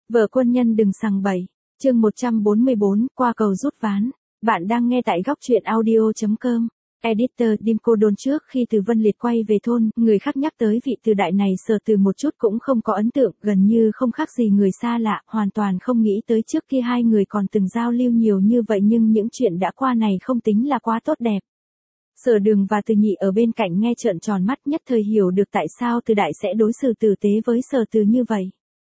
Vợ quân nhân đừng sằng bậy. Chương 144, qua cầu rút ván. Bạn đang nghe tại góc truyện audio.com. Editor Dimco đồn trước khi Từ Vân Liệt quay về thôn, người khác nhắc tới vị Từ đại này Sở Từ một chút cũng không có ấn tượng, gần như không khác gì người xa lạ, hoàn toàn không nghĩ tới trước kia hai người còn từng giao lưu nhiều như vậy, nhưng những chuyện đã qua này không tính là quá tốt đẹp. Sở Đường và Từ Nhị ở bên cạnh nghe trợn tròn mắt, nhất thời hiểu được tại sao Từ đại sẽ đối xử tử tế với Sở Từ như vậy.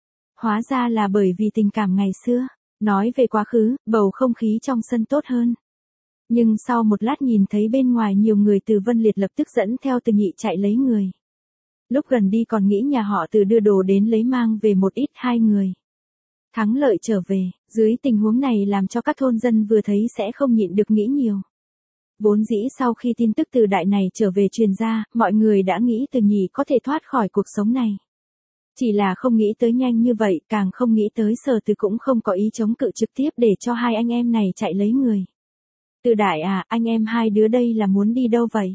Hóa ra là bởi vì tình cảm ngày xưa. Nói về quá khứ, bầu không khí trong sân tốt hơn. Nhưng sau một lát nhìn thấy bên ngoài nhiều người, Từ Vân Liệt lập tức dẫn theo Từ Nhị chạy lấy người. Lúc gần đi còn nghĩ nhà họ Từ đưa đồ đến lấy, mang về một ít, hai người thắng lợi trở về. Dưới tình huống này làm cho các thôn dân vừa thấy sẽ không nhịn được nghĩ nhiều. Vốn dĩ sau khi tin tức Từ đại này trở về truyền ra, mọi người đã nghĩ Từ Nhị có thể thoát khỏi cuộc sống này. Chỉ là không nghĩ tới nhanh như vậy, càng không nghĩ tới Sở Từ cũng không có ý chống cự, trực tiếp để cho hai anh em này chạy lấy người. Từ đại à, anh em hai đứa đây là muốn đi đâu vậy?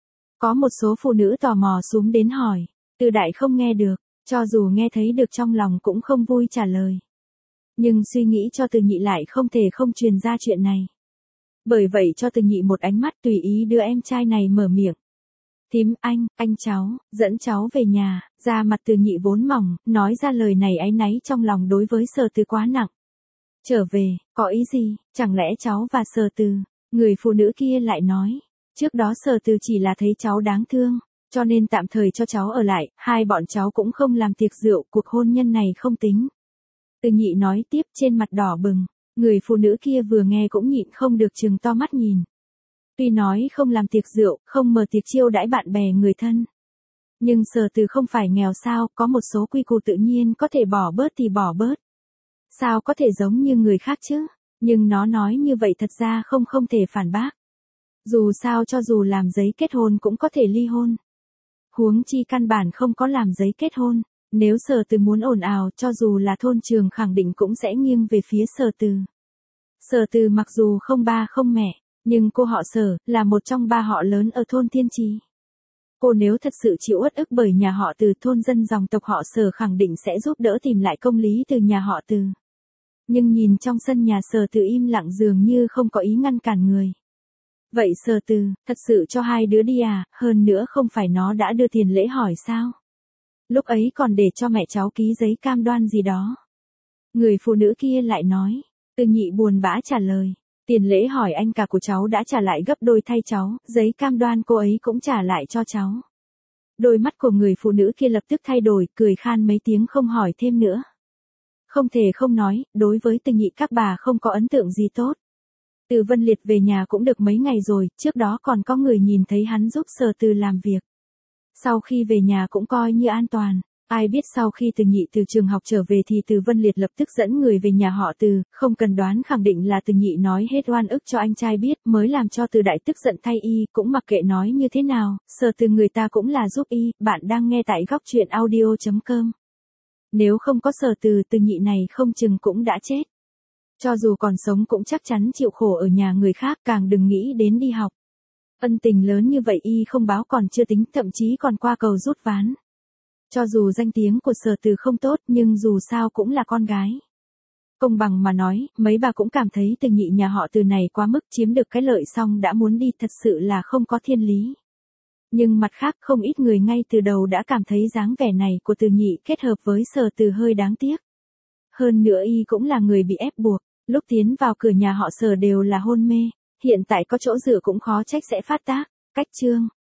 Có một số phụ nữ tò mò xuống đến hỏi. Từ đại không nghe được, cho dù nghe thấy được trong lòng cũng không vui trả lời. Nhưng suy nghĩ cho Từ Nhị lại không thể không truyền ra chuyện này. Bởi vậy cho Từ Nhị một ánh mắt tùy ý đưa em trai này mở miệng. Thím, anh cháu, dẫn cháu về nhà. Da mặt Từ Nhị vốn mỏng, nói ra lời này áy náy trong lòng đối với Sở Từ quá nặng. Trở về, có ý gì, chẳng lẽ cháu và Sở Từ? Người phụ nữ kia lại nói. Trước đó Sở Từ chỉ là thấy cháu đáng thương, cho nên tạm thời cho cháu ở lại, hai bọn cháu cũng không làm tiệc rượu, cuộc hôn nhân này không tính. Từ Nhị nói tiếp, trên mặt đỏ bừng. Người phụ nữ kia vừa nghe cũng nhịn không được trừng to mắt nhìn. Tuy nói không làm tiệc rượu, không mở tiệc chiêu đãi bạn bè người thân. Nhưng Sở Từ không phải nghèo sao, có một số quy củ tự nhiên có thể bỏ bớt thì bỏ bớt. Sao có thể giống như người khác chứ? Nhưng nó nói như vậy thật ra không thể phản bác. Dù sao cho dù làm giấy kết hôn cũng có thể ly hôn. Huống chi căn bản không có làm giấy kết hôn. Nếu Sở Từ muốn ồn ào, cho dù là thôn trường khẳng định cũng sẽ nghiêng về phía Sở Từ. Sở Từ mặc dù không ba không mẹ, nhưng cô họ Sở, là một trong ba họ lớn ở thôn Thiên Trì. Cô nếu thật sự chịu uất ức bởi nhà họ Từ, thôn dân dòng tộc họ Sở khẳng định sẽ giúp đỡ tìm lại công lý từ nhà họ Từ. Nhưng nhìn trong sân nhà Sở Từ im lặng, dường như không có ý ngăn cản người. Vậy Sở Từ, thật sự cho hai đứa đi à, hơn nữa không phải nó đã đưa tiền lễ hỏi sao? Lúc ấy còn để cho mẹ cháu ký giấy cam đoan gì đó. Người phụ nữ kia lại nói. Từ Nhị buồn bã trả lời. Tiền lễ hỏi anh cả của cháu đã trả lại gấp đôi thay cháu, giấy cam đoan cô ấy cũng trả lại cho cháu. Đôi mắt của người phụ nữ kia lập tức thay đổi, cười khan mấy tiếng không hỏi thêm nữa. Không thể không nói, đối với Từ Nhị các bà không có ấn tượng gì tốt. Từ Vân Liệt về nhà cũng được mấy ngày rồi, trước đó còn có người nhìn thấy hắn giúp Sở Từ làm việc. Sau khi về nhà cũng coi như an toàn. Ai biết sau khi Từ Nhị từ trường học trở về thì Từ Vân Liệt lập tức dẫn người về nhà họ Từ, không cần đoán khẳng định là Từ Nhị nói hết oan ức cho anh trai biết, mới làm cho Từ đại tức giận thay y, cũng mặc kệ nói như thế nào, Sở Từ người ta cũng là giúp y. Bạn đang nghe tại góc truyện audio.com. Nếu không có Sở Từ, Từ Nhị này không chừng cũng đã chết. Cho dù còn sống cũng chắc chắn chịu khổ ở nhà người khác, càng đừng nghĩ đến đi học. Ân tình lớn như vậy y không báo còn chưa tính, thậm chí còn qua cầu rút ván. Cho dù danh tiếng của Sở Từ không tốt, nhưng dù sao cũng là con gái. Công bằng mà nói, mấy bà cũng cảm thấy Từ Nhị nhà họ Từ này quá mức, chiếm được cái lợi xong đã muốn đi, thật sự là không có thiên lý. Nhưng mặt khác không ít người ngay từ đầu đã cảm thấy dáng vẻ này của Từ Nhị kết hợp với Sở Từ hơi đáng tiếc. Hơn nữa y cũng là người bị ép buộc, lúc tiến vào cửa nhà họ Sở đều là hôn mê, hiện tại có chỗ dựa cũng khó trách sẽ phát tác. Cách chương